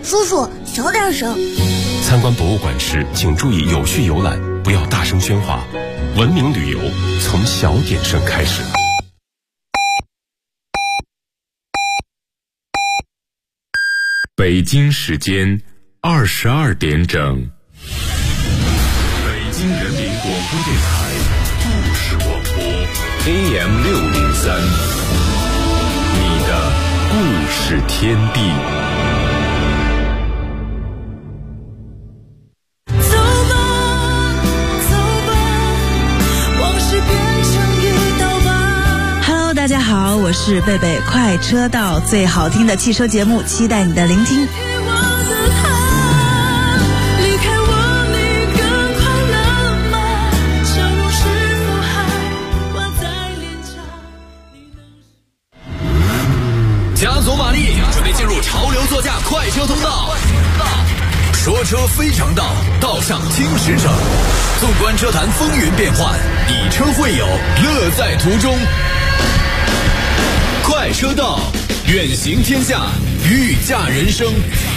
叔叔小点声。 参观博物馆时，请注意有序游览，不要大声喧哗。文明旅游从小点声开始。 北京时间22点整。北京人民广播电台故事广播 AM603，你的故事天地。 大家好，我是贝贝，快车道最好听的汽车节目，期待你的聆听。 加足马力，准备进入潮流座驾快车通道。说车非常道，道上听实诚。纵观车坛风云变幻，以车会友，乐在途中。快车道，远行天下，御驾人生。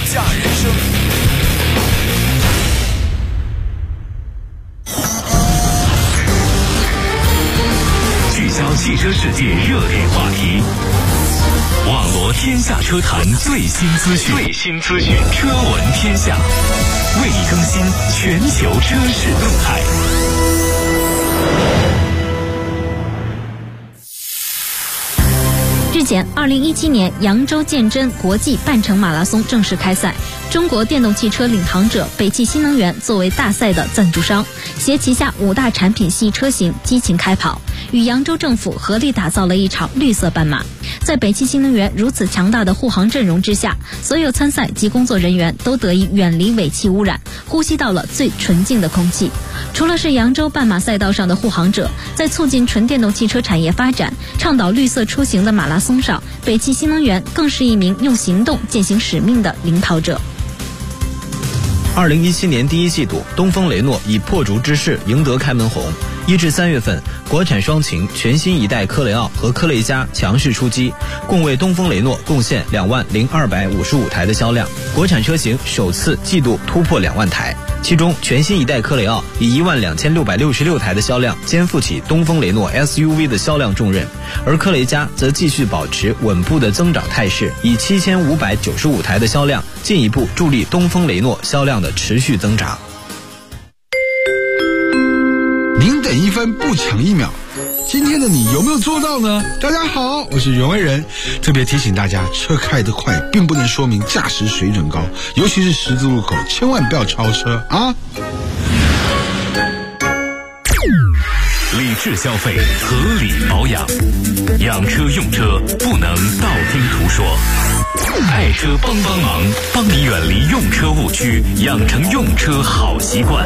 聚焦汽车世界热点话题，网罗天下车坛最新资讯，车闻天下，为你更新全球车市动态。 日前，2017年扬州建真国际半程马拉松正式开赛。中国电动汽车领航者北汽新能源作为大赛的赞助商，携旗下5大产品系车型激情开跑，与扬州政府合力打造了一场绿色半马。在北汽新能源如此强大的护航阵容之下，所有参赛及工作人员都得以远离尾气污染，呼吸到了最纯净的空气。除了是扬州半马赛道上的护航者，在促进纯电动汽车产业发展、倡导绿色出行的马拉松上，北汽新能源更是一名用行动践行使命的领跑者。 2017年第一季度，东风雷诺以破竹之势赢得开门红。1至3月份，国产双擎、全新一代科雷傲和科雷嘉强势出击，共为东风雷诺贡献20255台的销量，国产车型首次季度突破2万台。其中，全新一代科雷傲以12666台的销量肩负起东风雷诺 SUV 的销量重任，而科雷嘉则继续保持稳步的增长态势，以7595台的销量进一步助力东风雷诺销量的持续增长。 您等1分不抢1秒，今天的你有没有做到呢？大家好，我是袁惟仁，特别提醒大家，车开得快并不能说明驾驶水准高，尤其是十字路口，千万不要超车啊！ 理智消费，合理保养，养车用车不能道听途说。爱车帮忙，帮你远离用车误区，养成用车好习惯。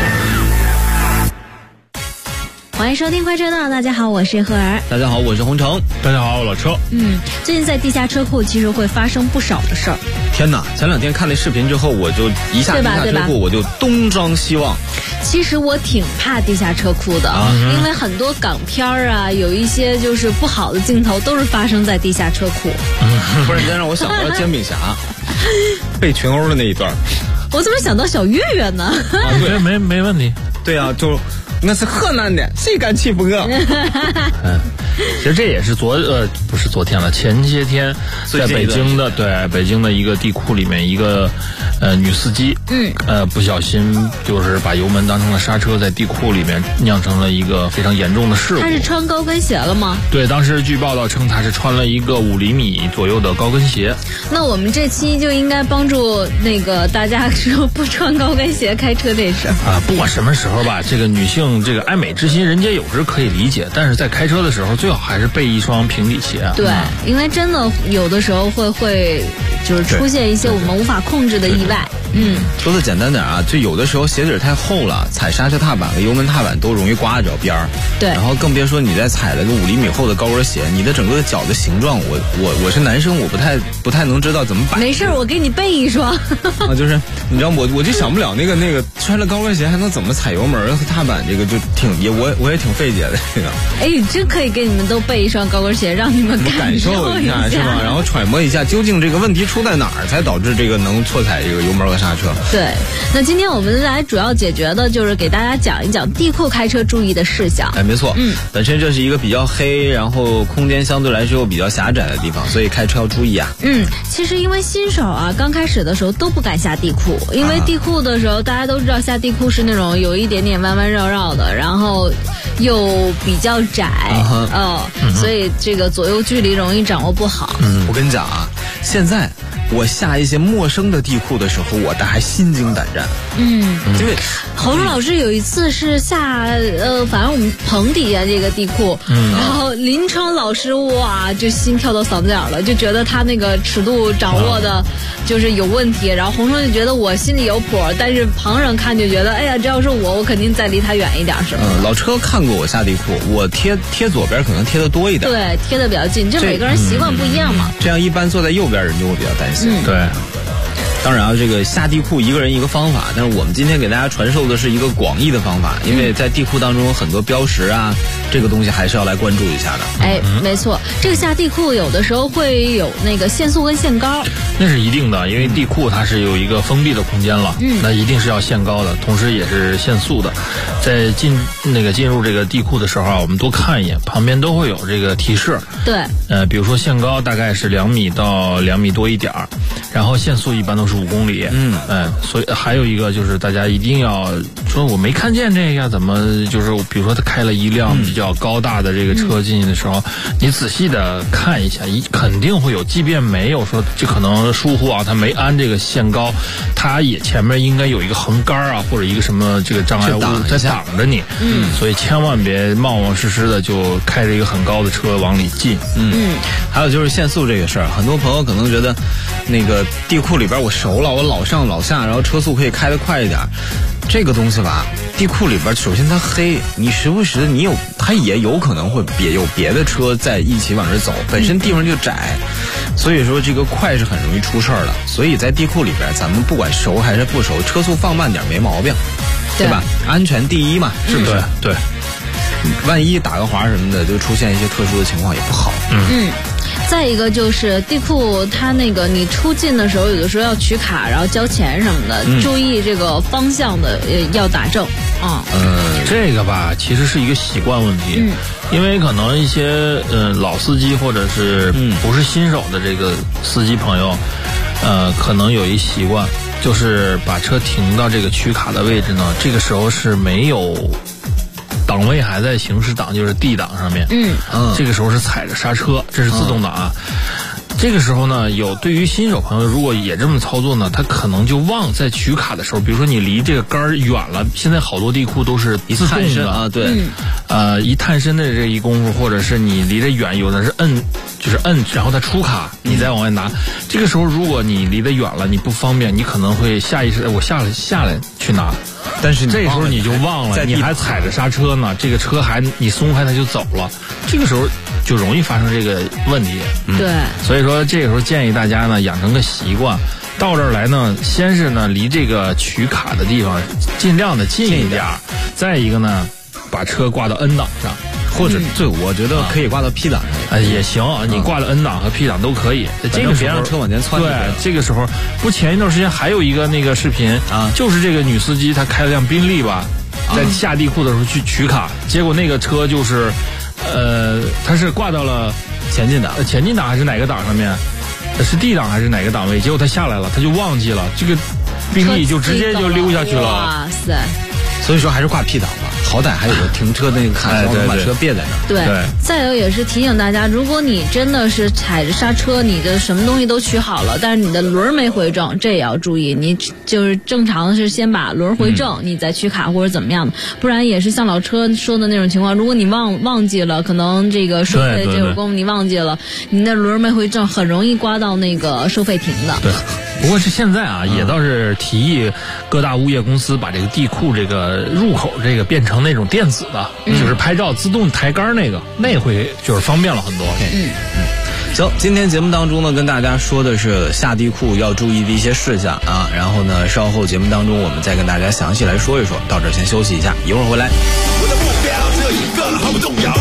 欢迎收听快车道，大家好，我是何儿。 大家好，我是洪城。 大家好，我老车。 最近在地下车库其实会发生不少的事儿。 天哪，前2天看那视频之后，我就一下地下车库我就东张西望。 其实我挺怕地下车库的，因为很多港片啊，有一些就是不好的镜头都是发生在地下车库。 忽然间让我想到了煎饼侠被群殴的那一段。 我怎么想到小岳岳呢？ 对，没问题。 对啊，就那是河南的，谁敢欺负我？ 其实这也是不是昨天了，前些天在北京的一个地库里面，一个女司机，不小心就是把油门当成了刹车，在地库里面酿成了一个非常严重的事故。 她是穿高跟鞋了吗？ 对，当时据报道称她是穿了一个5厘米左右的高跟鞋。 那我们这期就应该帮助那个大家说不穿高跟鞋开车这事啊，不管什么时候吧，这个女性这个爱美之心，人皆有之，可以理解，但是在开车的时候最好还是备一双平底鞋。 对，因为真的有的时候会就是出现一些我们无法控制的意外。 说的简单点啊，就有的时候鞋底太厚了，踩刹车踏板和油门踏板都容易刮着边儿。 对，然后更别说你再踩了个5厘米厚的高跟鞋，你的整个脚的形状，我是男生，我不太能知道怎么摆。 没事，我给你备一双。 就是你知道我就想不了那个穿了高跟鞋还能怎么踩油门和踏板，这个就我也挺费解的这个。 哎，真可以给你们都备一双高跟鞋，让你们感受一下是吧？然后揣摩一下究竟这个问题出在哪儿，才导致这个能错踩这个油门和刹车。 对，那今天我们来主要解决的就是给大家讲一讲地库开车注意的事项。 没错，本身这是一个比较黑，然后空间相对来说又比较狭窄的地方，所以开车要注意啊。 其实因为新手啊，刚开始的时候都不敢下地库，因为地库的时候大家都知道下地库是那种有一点点弯弯绕绕的，然后又比较窄，所以这个左右距离容易掌握不好。 我跟你讲啊，现在我下一些陌生的地库的时候，我还心惊胆战。因为侯忠老师有一次是下反正我们棚底下这个地库，然后林昌老师哇就心跳到嗓子眼了，就觉得他那个尺度掌握的就是有问题，然后洪生就觉得我心里有谱，但是旁人看就觉得哎呀，这要是我肯定再离他远一点是吧？ 老车看过我下地库，我贴左边可能贴的多一点， 对，贴的比较近，这每个人习惯不一样嘛。 这样一般坐在右边人就会比较担心。 对。 当然啊，这个下地库一个人一个方法，但是我们今天给大家传授的是一个广义的方法，因为在地库当中有很多标识啊，这个东西还是要来关注一下的。 没错，这个下地库有的时候会有那个限速跟限高， 那是一定的，因为地库它是有一个封闭的空间了，那一定是要限高的，同时也是限速的。在进入这个地库的时候啊，我们多看一眼，旁边都会有这个提示。 对， 比如说限高大概是2米到2米多一点儿，然后限速一般都是5公里。所以还有一个就是大家一定要说我没看见这个，怎么就是比如说他开了一辆比较高大的这个车进去的时候，你仔细的看一下，肯定会有，即便没有说这可能疏忽啊，他没安这个限高，他也前面应该有一个横杆啊，或者一个什么这个障碍物在挡着你。所以千万别冒冒失失的就开着一个很高的车往里进。 还有就是限速这个事儿，很多朋友可能觉得那个地库里边我熟了，我老上老下，然后车速可以开得快一点。这个东西吧，地库里边首先它黑，你时不时的它也有可能会有别的车在一起往这走，本身地方就窄，所以说这个快是很容易出事儿的。所以在地库里边，咱们不管熟还是不熟，车速放慢点没毛病，对吧？安全第一嘛，是不是？ 对。 万一打个滑什么的，就出现一些特殊的情况也不好。 再一个就是地库，它那个你出境的时候，有的时候要取卡，然后交钱什么的，注意这个方向的要打正啊。 这个吧，其实是一个习惯问题，因为可能一些老司机或者是不是新手的这个司机朋友，可能有一习惯，就是把车停到这个取卡的位置呢，这个时候是没有档位还在行驶档，就是 D 档上面，这个时候是踩着刹车，这是自动挡啊。这个时候呢，对于新手朋友，如果也这么操作呢，他可能就忘在取卡的时候，比如说你离这个杆远了，现在好多地库都是自动的啊，对， 一探身的这一功夫，或者是你离得远，有的是摁，然后它出卡，你再往外拿。这个时候如果你离得远了，你不方便，你可能会下意识我下来去拿。但是这时候你就忘了，你还踩着刹车呢，这个车你松开它就走了，这个时候就容易发生这个问题。 对， 所以说这个时候建议大家呢养成个习惯，到这儿来呢，先是呢离这个取卡的地方尽量的近一点，再一个呢把车挂到 N 档上。 或者我觉得可以挂到 P 档上也行，你挂到 N 档和 P 档都可以。这个别让车往前窜。 对，这个时候前一段时间还有一个那个视频就是这个女司机她开了辆宾利吧，在下地库的时候去取卡，结果那个车就是她是挂到了前进档还是哪个档上面？是 D 档还是哪个档位？结果她下来了，她就忘记了，这个宾利就直接就溜下去了。 哇塞！ 所以说还是挂 P 档吧，好歹还有个停车那个卡，能把车别在那儿。对，再有也是提醒大家，如果你真的是踩着刹车，你的什么东西都取好了，但是你的轮没回正，这也要注意。你就是正常是先把轮回正，你再取卡或者怎么样的，不然也是像老车说的那种情况。如果你忘记了，可能这个收费这个功夫你忘记了，你的轮没回正，很容易刮到那个收费亭的。 对。不过是现在啊，也倒是提议各大物业公司把这个地库这个入口这个变成那种电子的，就是拍照自动抬杆那会就是方便了很多。 行，今天节目当中呢，跟大家说的是下地库要注意的一些事项啊，然后呢，稍后节目当中我们再跟大家详细来说一说。到这儿先休息一下，一会儿回来。我的目标只有一个，毫不动摇，绝不放手。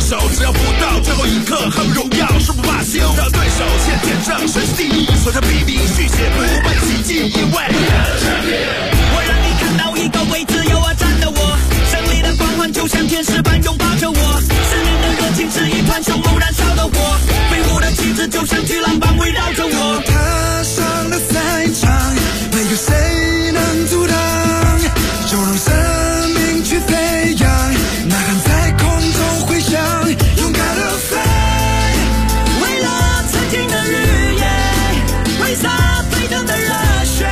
手，只要不到最后一刻，恨不荣耀，誓不罢休，让对手先见证神是第一，所向披靡，续写不败的奇迹，因为我让你看到一个为自由而战的我，胜利的光环就像天使般拥抱着我，生命的热情是一团熊熊燃烧的火，飞舞的旗帜就像巨浪般围绕着我， 踏上了赛场，没有谁能阻挡，就让生命去飞扬，呐喊在空中回响，勇敢的飞， 为了曾经的日夜，挥洒沸腾的热血，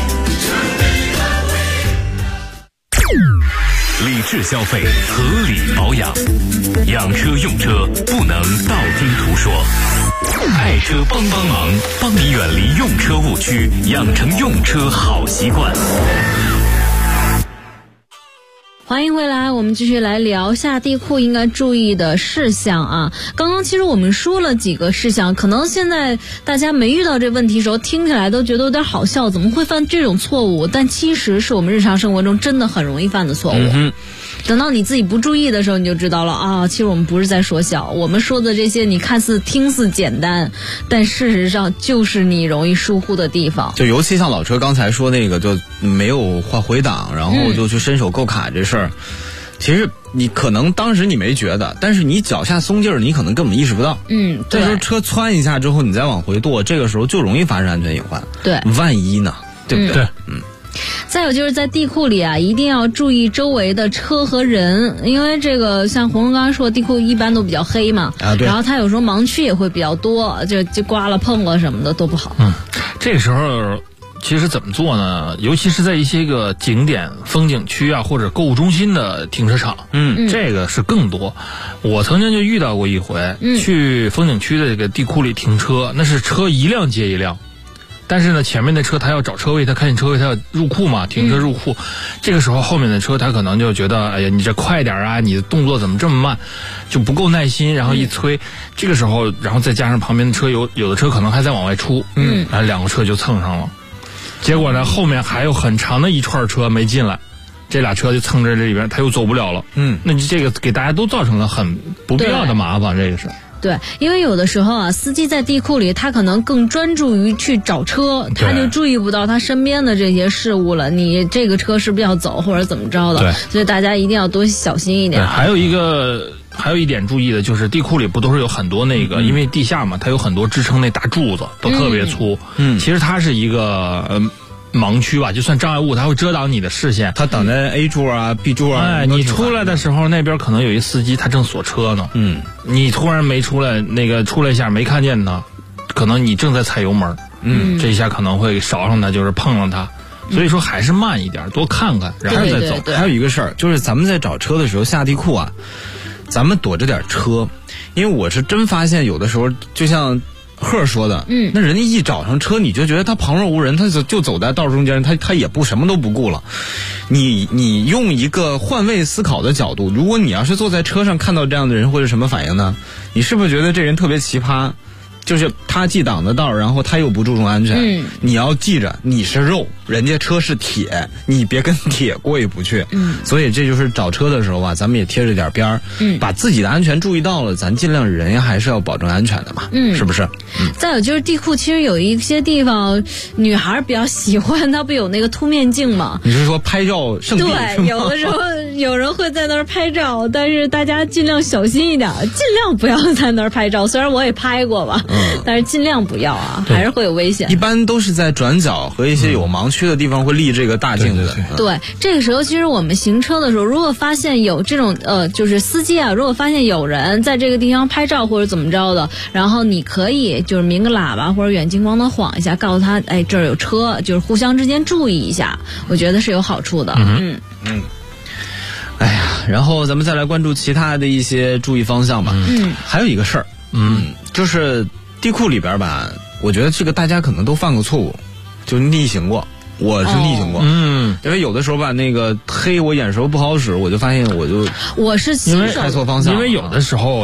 理智消费，合理保养，养车用车不能道听途说。爱车帮帮忙，帮你远离用车误区，养成用车好习惯。 欢迎回来，我们继续来聊下地库应该注意的事项啊。刚刚其实我们说了几个事项，可能现在大家没遇到这问题的时候，听起来都觉得有点好笑，怎么会犯这种错误？但其实是我们日常生活中真的很容易犯的错误。等到你自己不注意的时候，你就知道了啊。其实我们不是在说笑，我们说的这些你看似听似简单，但事实上就是你容易疏忽的地方。 就尤其像老车刚才说那个，就没有换回档，然后就去伸手够卡这事儿。其实你可能当时你没觉得，但是你脚下松劲儿，你可能根本意识不到。这时候车窜一下之后，你再往回跺，这个时候就容易发生安全隐患。 对， 万一呢？对不对？ 再有就是在地库里啊，一定要注意周围的车和人，因为这个像红荣刚才说，地库一般都比较黑嘛， 对， 然后它有时候盲区也会比较多，就刮了碰了什么的都不好。 这个时候其实怎么做呢？尤其是在一些个景点、风景区啊，或者购物中心的停车场，这个是更多。我曾经就遇到过一回，去风景区的这个地库里停车，那是车一辆接一辆。但是呢，前面的车他要找车位，他看见车位他要入库嘛，停车入库。这个时候后面的车他可能就觉得，哎呀，你这快点啊，你的动作怎么这么慢，就不够耐心，然后一催。这个时候，然后再加上旁边的车有的车可能还在往外出，然后两个车就蹭上了。结果呢，后面还有很长的一串车没进来，这俩车就蹭在这里边，他又走不了了。那这个给大家都造成了很不必要的麻烦，这个是。 对，因为有的时候啊，司机在地库里，他可能更专注于去找车，他就注意不到他身边的这些事物了。你这个车是不是要走，或者怎么着的？对，所以大家一定要多小心一点。 还有一点注意的就是地库里不都是有很多那个，因为地下嘛，它有很多支撑那大柱子都特别粗。其实它是一个盲区吧，就算障碍物，它会遮挡你的视线。 它挡在 A 柱啊、B 柱啊。 你出来的时候，那边可能有一司机，他正锁车呢。你突然没出来，出来一下没看见他，可能你正在踩油门。这一下可能会少上他，就是碰上他。所以说还是慢一点，多看看，然后再走。 还有一个事儿，就是咱们在找车的时候下地库啊，咱们躲着点车，因为我是真发现有的时候就像贺说的，那人家一找上车，你就觉得他旁若无人，他就走在道中间，他也不什么都不顾了。你用一个换位思考的角度，如果你要是坐在车上看到这样的人，会是什么反应呢？你是不是觉得这人特别奇葩？就是他既挡得道，然后他又不注重安全。你要记着，你是肉，人家车是铁，你别跟铁过意不去。所以这就是找车的时候啊，咱们也贴着点边儿，把自己的安全注意到了，咱尽量人还是要保证安全的嘛，是不是？ 再有就是地库，其实有一些地方女孩比较喜欢，它不有那个凸面镜吗？ 你是说拍照圣地？ 对，有的时候有人会在那儿拍照，但是大家尽量小心一点，尽量不要在那儿拍照。虽然我也拍过吧。但是尽量不要啊，还是会有危险。 一般都是在转角和一些有盲区的地方会立这个大镜子。 对，这个时候其实我们行车的时候，如果发现有这种就是司机啊，如果发现有人在这个地方拍照或者怎么着的，然后你可以就是鸣个喇叭或者远近光灯晃一下，告诉他，哎，这儿有车，就是互相之间注意一下，我觉得是有好处的。 哎呀，然后咱们再来关注其他的一些注意方向吧。还有一个事儿，就是地库里边吧，我觉得这个大家可能都犯过错误，就逆行过。我是逆行过，因为有的时候吧，那个黑我眼熟不好使，我就发现我是新手， 开错方向。因为有的时候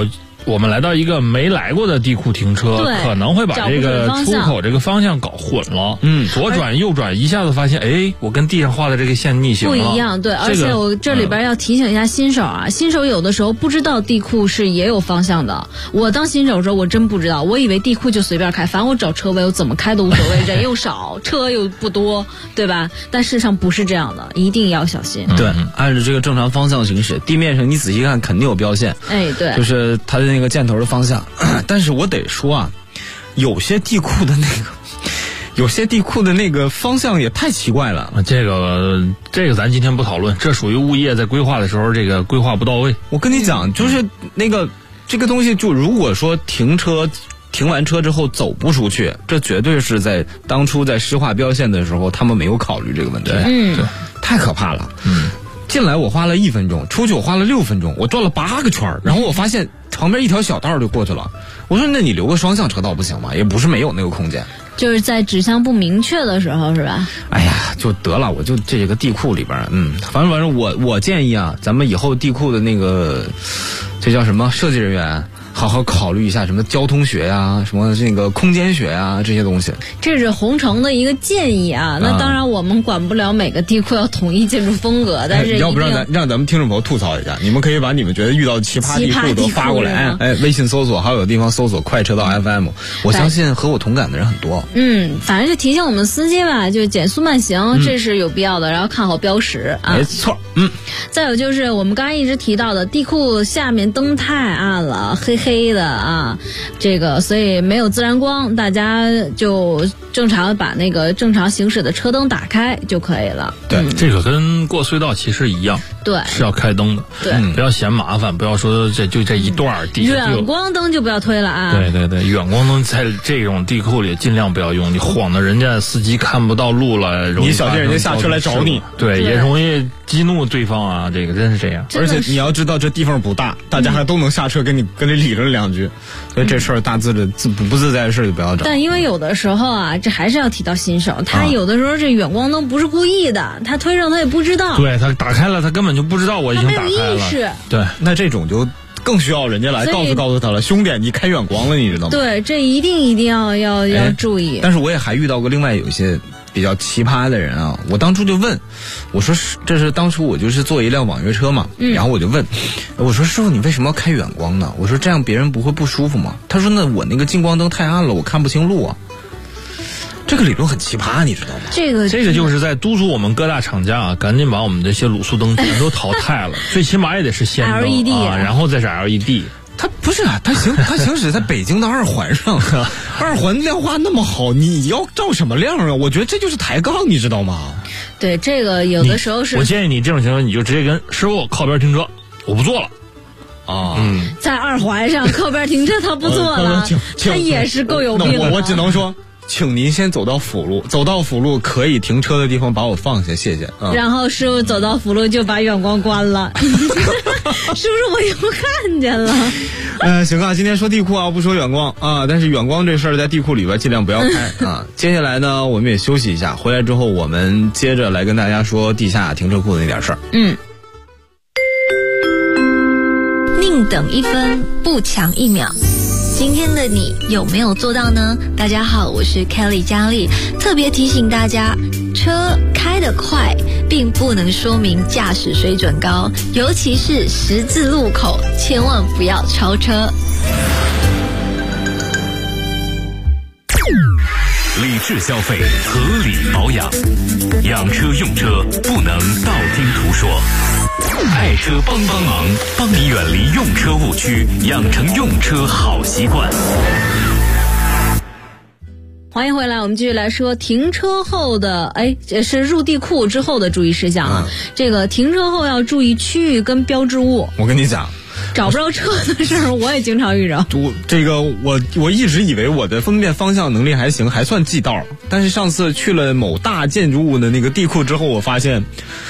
我们来到一个没来过的地库停车，可能会把这个出口这个方向搞混了。左转右转一下子发现，哎，我跟地上画的这个线逆行了。 不一样，对。而且我这里边要提醒一下新手啊，新手有的时候不知道地库是也有方向的。我当新手的时候我真不知道，我以为地库就随便开，反正我找车位我怎么开都无所谓，人又少，车又不多，对吧？但事实上不是这样的，一定要小心。 对，按照这个正常方向行驶，地面上你仔细看肯定有标线。 哎，对， 就是它的那个箭头的方向。但是我得说啊，有些地库的那个方向也太奇怪了。 这个咱今天不讨论，这属于物业在规划的时候这个规划不到位。 我跟你讲，就是这个东西，就如果说停完车之后走不出去，这绝对是在当初在施划标线的时候他们没有考虑这个问题。 对， 太可怕了。进来我花了1分钟，出去我花了6分钟，我转了8个圈，然后我发现旁边一条小道就过去了。我说那你留个双向车道不行吗？也不是没有那个空间， 就是在指向不明确的时候，是吧？ 哎呀，就得了，我就这个地库里边，反正我建议啊，咱们以后地库的那个这叫什么设计人员，好好考虑一下什么交通学呀，什么这个空间学呀，这些东西。 这是红城的一个建议啊。那当然我们管不了每个地库要统一建筑风格，但是要不让咱们听众朋友吐槽一下，你们可以把你们觉得遇到奇葩地库都发过来。微信搜索，还有地方搜索快车道 FM， 我相信和我同感的人很多。 反正就提醒我们司机吧，就减速慢行，这是有必要的，然后看好标识啊。 没错。 再有就是我们刚才一直提到的地库下面灯太暗了，黑的啊，这个所以没有自然光，大家就正常把那个正常行驶的车灯打开就可以了。 对，这个跟过隧道其实一样， 对， 是要开灯的。 对， 不要嫌麻烦，不要说这一段地下远光灯就不要推了啊。 对，远光灯在这种地库里尽量不要用，你晃的人家司机看不到路了， 你小心人家下车来找你， 对，也容易激怒对方啊，这个真是这样。 而且你要知道这地方不大，大家还都能下车跟你理论2句，所以这事儿大致的不自在的事就不要找。 但因为有的时候啊，这还是要提到新手，他有的时候这远光灯不是故意的，他推上他也不知道。 对，他打开了，他根本就不知道我已经打开了。 他没有意识。 对， 那这种就更需要人家来告诉他了，兄弟，你开远光了，你知道吗？ 对，这一定要注意。 但是我也还遇到过另外有一些比较奇葩的人啊，我当初就问，我说这是当初我就是坐一辆网约车嘛，然后我就问，我说师傅你为什么要开远光呢？我说这样别人不会不舒服吗？他说那我那个近光灯太暗了，我看不清路啊。这个理论很奇葩，你知道吗？ 这个就是在督促我们各大厂家啊，赶紧把我们这些卤素灯全都淘汰了，最起码也得是氙灯 LED 啊，然后再是 LED。 它不是啊，它行驶在北京的2环上，2环亮化那么好，你要照什么亮啊？我觉得这就是抬杠，你知道吗？ 对，这个有的时候是。 我建议你这种情况，你就直接跟师傅靠边停车，我不坐了。 在2环上靠边停车，他不坐了，他也是够有病的。 我只能说。请您先走到辅路可以停车的地方把我放下，谢谢。 然后师傅走到辅路就把远光关了，是不是我又看见了？ 行啊，今天说地库啊，不说远光啊，但是远光这事儿在地库里边尽量不要开啊。接下来呢，我们也休息一下，回来之后我们接着来跟大家说地下停车库的那点事儿。 宁等1分，不抢1秒。今天的你有没有做到呢？大家好，我是 Kelly 佳丽，特别提醒大家，车开得快并不能说明驾驶水准高，尤其是十字路口，千万不要超车。 理智消费，合理保养，养车用车不能道听途说。爱车帮忙，帮你远离用车误区，养成用车好习惯。 欢迎回来，我们继续来说停车后的是入地库之后的注意事项啊。这个停车后要注意区域跟标志物。 我跟你讲， 找不着车的事儿我也经常遇着。 我一直以为我的分辨方向能力还行，还算记道，但是上次去了某大建筑物的那个地库之后，我发现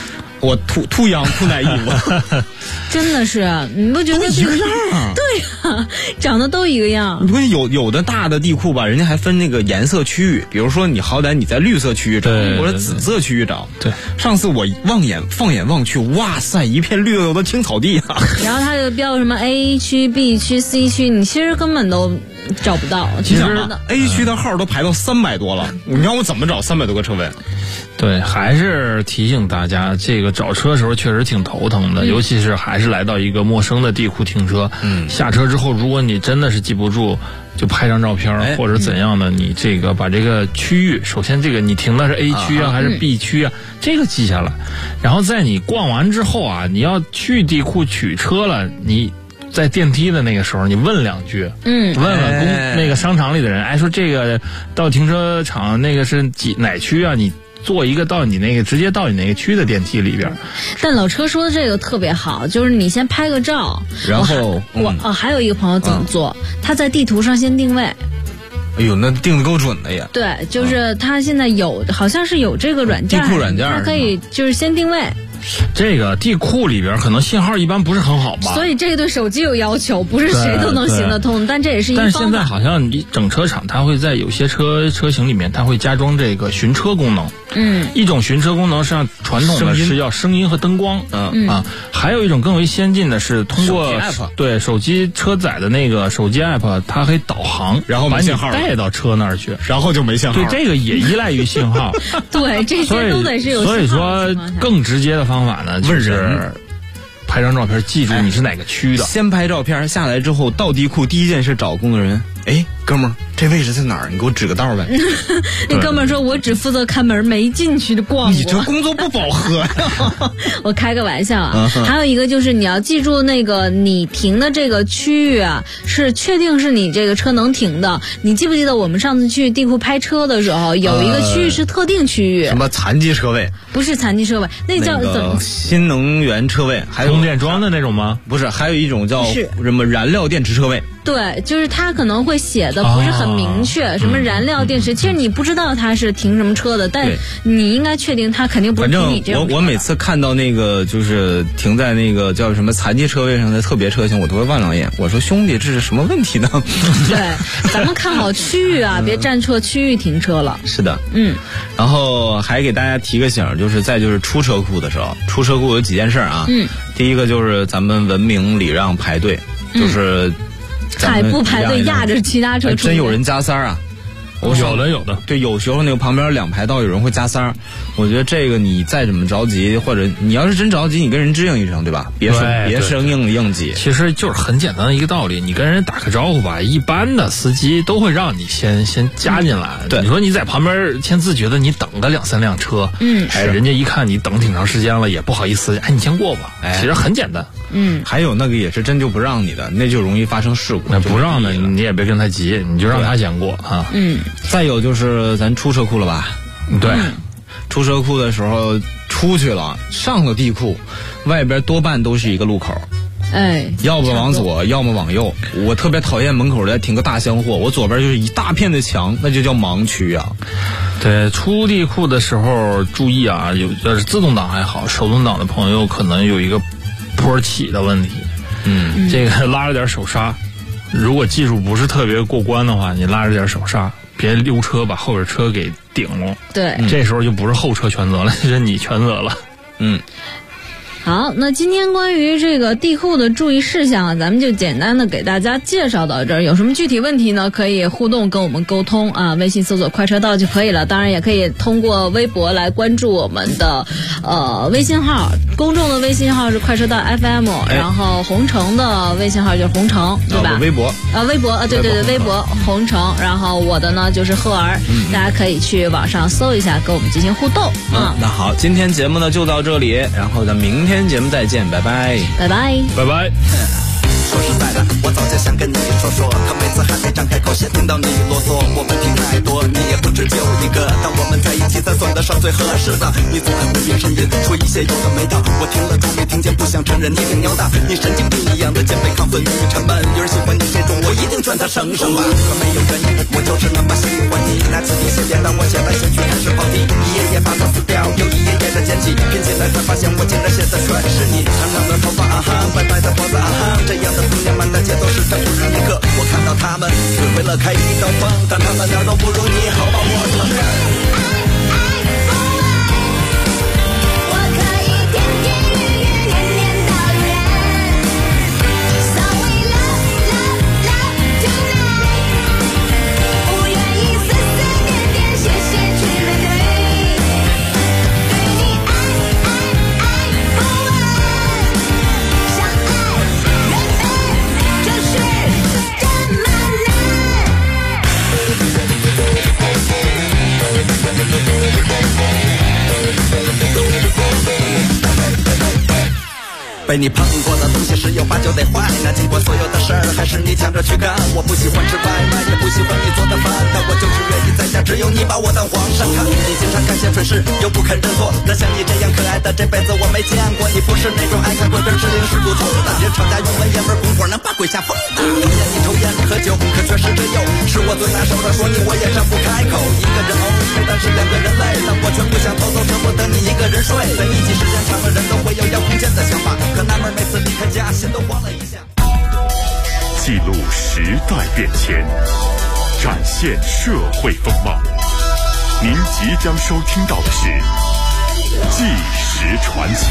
我兔羊兔奶衣服， 真的是，你不觉得一个样啊？ 对啊，长得都一个样。 你说有的大的地库吧，人家还分那个颜色区域，比如说你好歹你在绿色区域找，或者紫色区域找。 对， 上次我放眼望去，哇塞，一片绿油油的青草地啊！ 然后它就标什么 A 区、B 区、C 区，你其实根本都找不到。 其实 A 区的号都排到300多了，你让我怎么找300多个车位？ 对，还是提醒大家，这个找车的时候确实挺头疼的，尤其是还是来到一个陌生的地库停车。下车之后，如果你真的是记不住，就拍张照片或者怎样的，你这个把这个区域，首先这个你停的是 A 区啊还是 B 区啊，这个记下来。然后在你逛完之后啊，你要去地库取车了，你在电梯的那个时候，你问2句，问问那个商场里的人，说这个到停车场那个是哪区啊？你坐一个到你那个直接到你那个区的电梯里边。 但老车说的这个特别好，就是你先拍个照， 然后还有一个朋友怎么做？他在地图上先定位。 哎呦，那定的够准的呀！ 对，就是他现在好像是有这个软件， 地库软件， 他可以就是先定位。 这个地库里边可能信号一般不是很好吧， 所以这个对手机有要求，不是谁都能行得通。但这也是一个方法。 但是现在好像你整车厂，它会在有些车型里面，它会加装这个寻车功能。一种寻车功能是传统的是要声音和灯光，还有一种更为先进的是通过对手机车载的那个手机 app， 它可以导航， 然后把你带到车那儿去， 然后就没信号。 对，这个也依赖于信号。 对，这些都得是有信号。 所以说，更直接的方法呢，就是拍张照片，记住你是哪个区的。 先拍照片，下来之后到地库第一件事找工作人员。哥们儿，这位置在哪儿？你给我指个道呗。 那哥们儿说：“我只负责看门，没进去就逛过。” 你这工作不饱和呀！ 我开个玩笑啊。还有一个就是你要记住那个你停的这个区域啊，是确定是你这个车能停的。你记不记得我们上次去地库拍车的时候，有一个区域是特定区域？ 什么残疾车位？ 不是残疾车位，那叫怎么？ 新能源车位，还有充电桩的那种吗？ 不是，还有一种叫什么燃料电池车位。 对，就是它可能会写的不是很明确，什么燃料电池，其实你不知道它是停什么车的，但你应该确定它肯定不是停你这种车。 我每次看到那个就是停在那个叫什么残疾车位上的特别车型，我都会望两眼，我说兄弟，这是什么问题呢？ 对，咱们看好区域啊，别占错区域停车了。 是的，然后还给大家提个醒，就是出车库的时候，出车库有几件事啊。第一个就是咱们文明礼让排队，就是不排队压着其他车出。 真有人加塞啊！ 有的， 对，有时候那个旁边2排道有人会加塞儿，我觉得这个你再怎么着急，或者你要是真着急，你跟人支应一声，对吧？别生硬挤。 其实就是很简单的一个道理，你跟人打个招呼吧，一般的司机都会让你先加进来。对，你说你在旁边签字，觉得你等个2-3辆车，人家一看你等挺长时间了，也不好意思，你先过吧。其实很简单。 还有那个也是真就不让你的，那就容易发生事故。 那不让的你也别跟他急，你就让他先过啊。 再有就是咱出车库了吧？ 对， 出车库的时候出去了，上了地库，外边多半都是一个路口。要么往左，要么往右。我特别讨厌门口再停个大厢货，我左边就是一大片的墙，那就叫盲区啊。 对，出地库的时候注意啊，要是自动挡还好，手动挡的朋友可能有一个坡起的问题。这个拉着点手刹，如果技术不是特别过关的话，你拉着点手刹，别溜车把后边车给顶了。 对， 这时候就不是后车全责了，是你全责了。 好，那今天关于这个地库的注意事项，咱们就简单的给大家介绍到这儿。有什么具体问题呢？可以互动跟我们沟通啊，微信搜索快车道就可以了。当然也可以通过微博来关注我们的微信号，公众的微信号是快车道 FM，然后红城的微信号就是红城，对吧？ 微博对，微博红城，然后我的呢就是赫儿，大家可以去网上搜一下，跟我们进行互动。 那好，今天节目呢就到这里，然后咱明天节目再见，拜拜， 拜拜， 拜拜。 说实在的，我早就想跟你说，可每次还没张开口，先听到你啰嗦。我问题太多，你也不止就一个，但我们在一起才算得上最合适的。你总爱无病呻吟，说一些有的没的，我听了终于听见，不想承认你挺牛的。你神经病一样的减肥亢奋与沉闷，有人喜欢你这种，我一定劝他省省吧。可没有原因，我就是那么喜欢你。那次你先别让我现在兴趣开始跑题，一页页把它撕掉，又一页页的捡起，拼起来才发现我今天他们只为了开一道缝，但他们哪儿都不如你，好吧，我承认。被你碰过的东西十有八九得坏，那尽管所有的事儿还是你抢着去干。我不喜欢吃外卖，也不喜欢你做的饭，但我就是愿意在家只有你把我当皇上看。你经常干些蠢事又不肯认错，那像你这样可爱的这辈子我没见过。你不是那种爱看鬼片是零食不错，但别吵架用文言文拱火能把鬼吓疯。我见你抽烟喝酒，可却是这又是我最难受的，说你我也张不开口。一个人 OK， 但是两个人累，但我却不想偷偷舍不得你一个人睡。在一起时间长了，人都会有要空间的想法，可纳闷每次离开家心都慌了一下。 记录时代变迁，展现社会风貌。您即将收听到的是《纪实传奇》。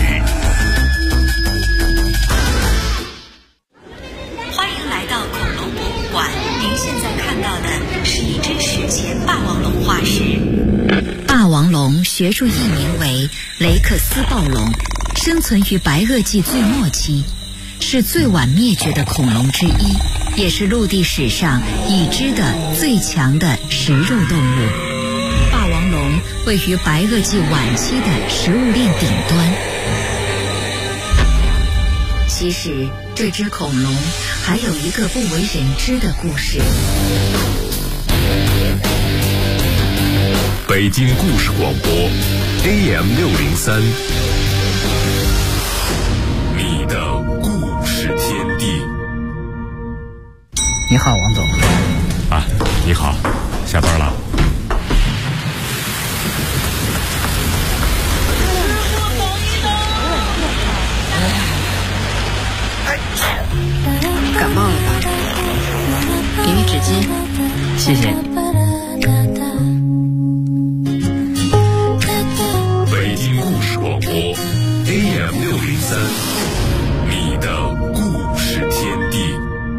欢迎来到恐龙博物馆，您现在看到的是一只史前霸王龙化石。 霸王龙学术译名为雷克斯暴龙，生存于白垩纪最末期，是最晚灭绝的恐龙之一，也是陆地史上已知的最强的食肉动物。霸王龙位于白垩纪晚期的食物链顶端。其实这只恐龙还有一个不为人知的故事。 北京故事广播 AM603， 你的故事天地。 你好，王总。 啊，你好，下班了。 感冒了吧？ 给你纸巾。 谢谢你。 北京故事广播 AM603， 你的故事天地。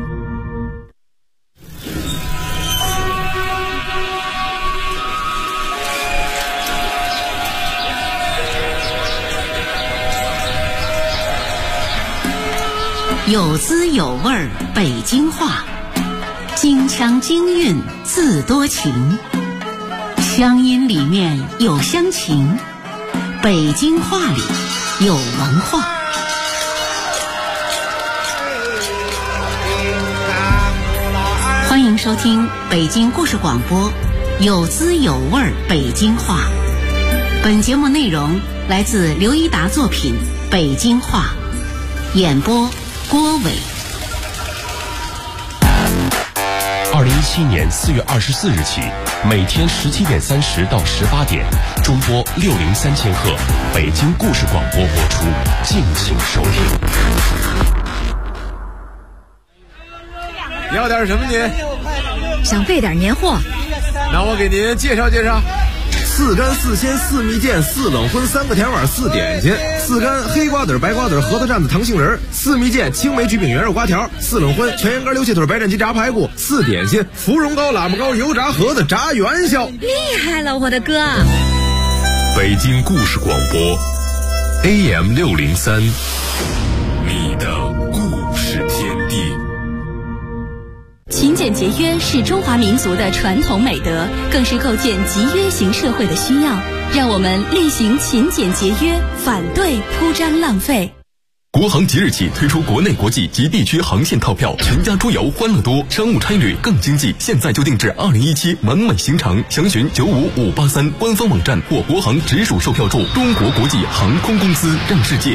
有滋有味儿北京话，京腔京韵字多情，乡音里面有乡情，北京话里有文化。欢迎收听北京故事广播，有滋有味儿北京话。本节目内容来自刘一达作品《北京话》，演播郭伟。 2017年4月24日起，每天17点30到18点，中波603000赫，北京故事广播播出，敬请收听。 要点什么您？ 想备点年货。 那我给您介绍介绍。4干4鲜4蜜饯4冷荤3个甜碗4点心，4干黑瓜子白瓜子核桃蘸子糖杏仁，4蜜饯青梅焗饼圆肉瓜条，4冷荤全羊肝溜蟹腿白斩鸡炸排骨，4点心芙蓉糕喇嘛糕油炸盒子炸元宵。 厉害了，我的哥！ 北京故事广播 AM603， 你的故事天地。 勤俭节约是中华民族的传统美德，更是构建集约型社会的需要。让我们厉行勤俭节约，反对铺张浪费。 国航即日起推出国内国际及地区航线套票，全家出游欢乐多，商务差旅更经济。现在就定制2017完美行程，详询95583官方网站或国航直属售票处。中国国际航空公司，让世界